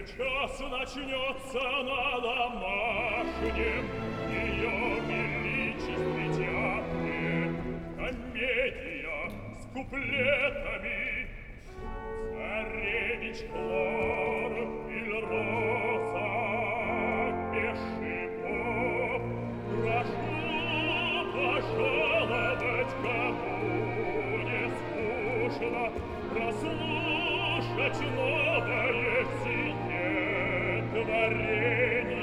Сейчас начнется на домашнем ее величестве театре комедия с куплетами. Царевич Клор или Роза без шипов. Прошу пожаловать, кому не скучно прослушать новое сие творение.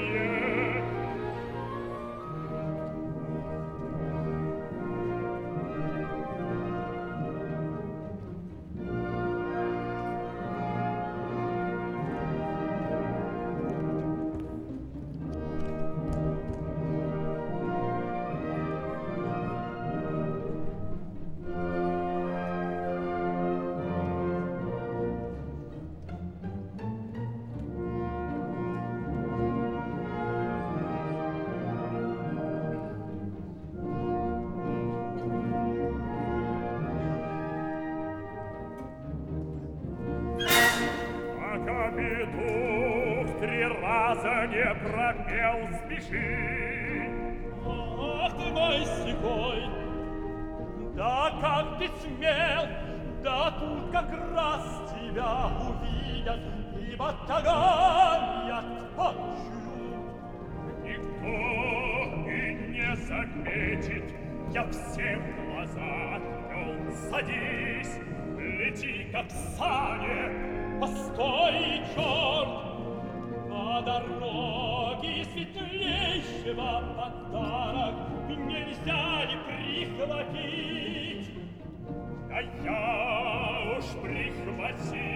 Петух 3 раза не пропел, спеши. Ах ты мой сикой, да как ты смел, да тут как раз тебя увидят, и батагами отпочут. Никто и не заметит, я всем глаза отвел. Садись, лети как сани. Постой, черт! На дороге светлейшего подарок нельзя ли прихватить? Да я уж прихватил.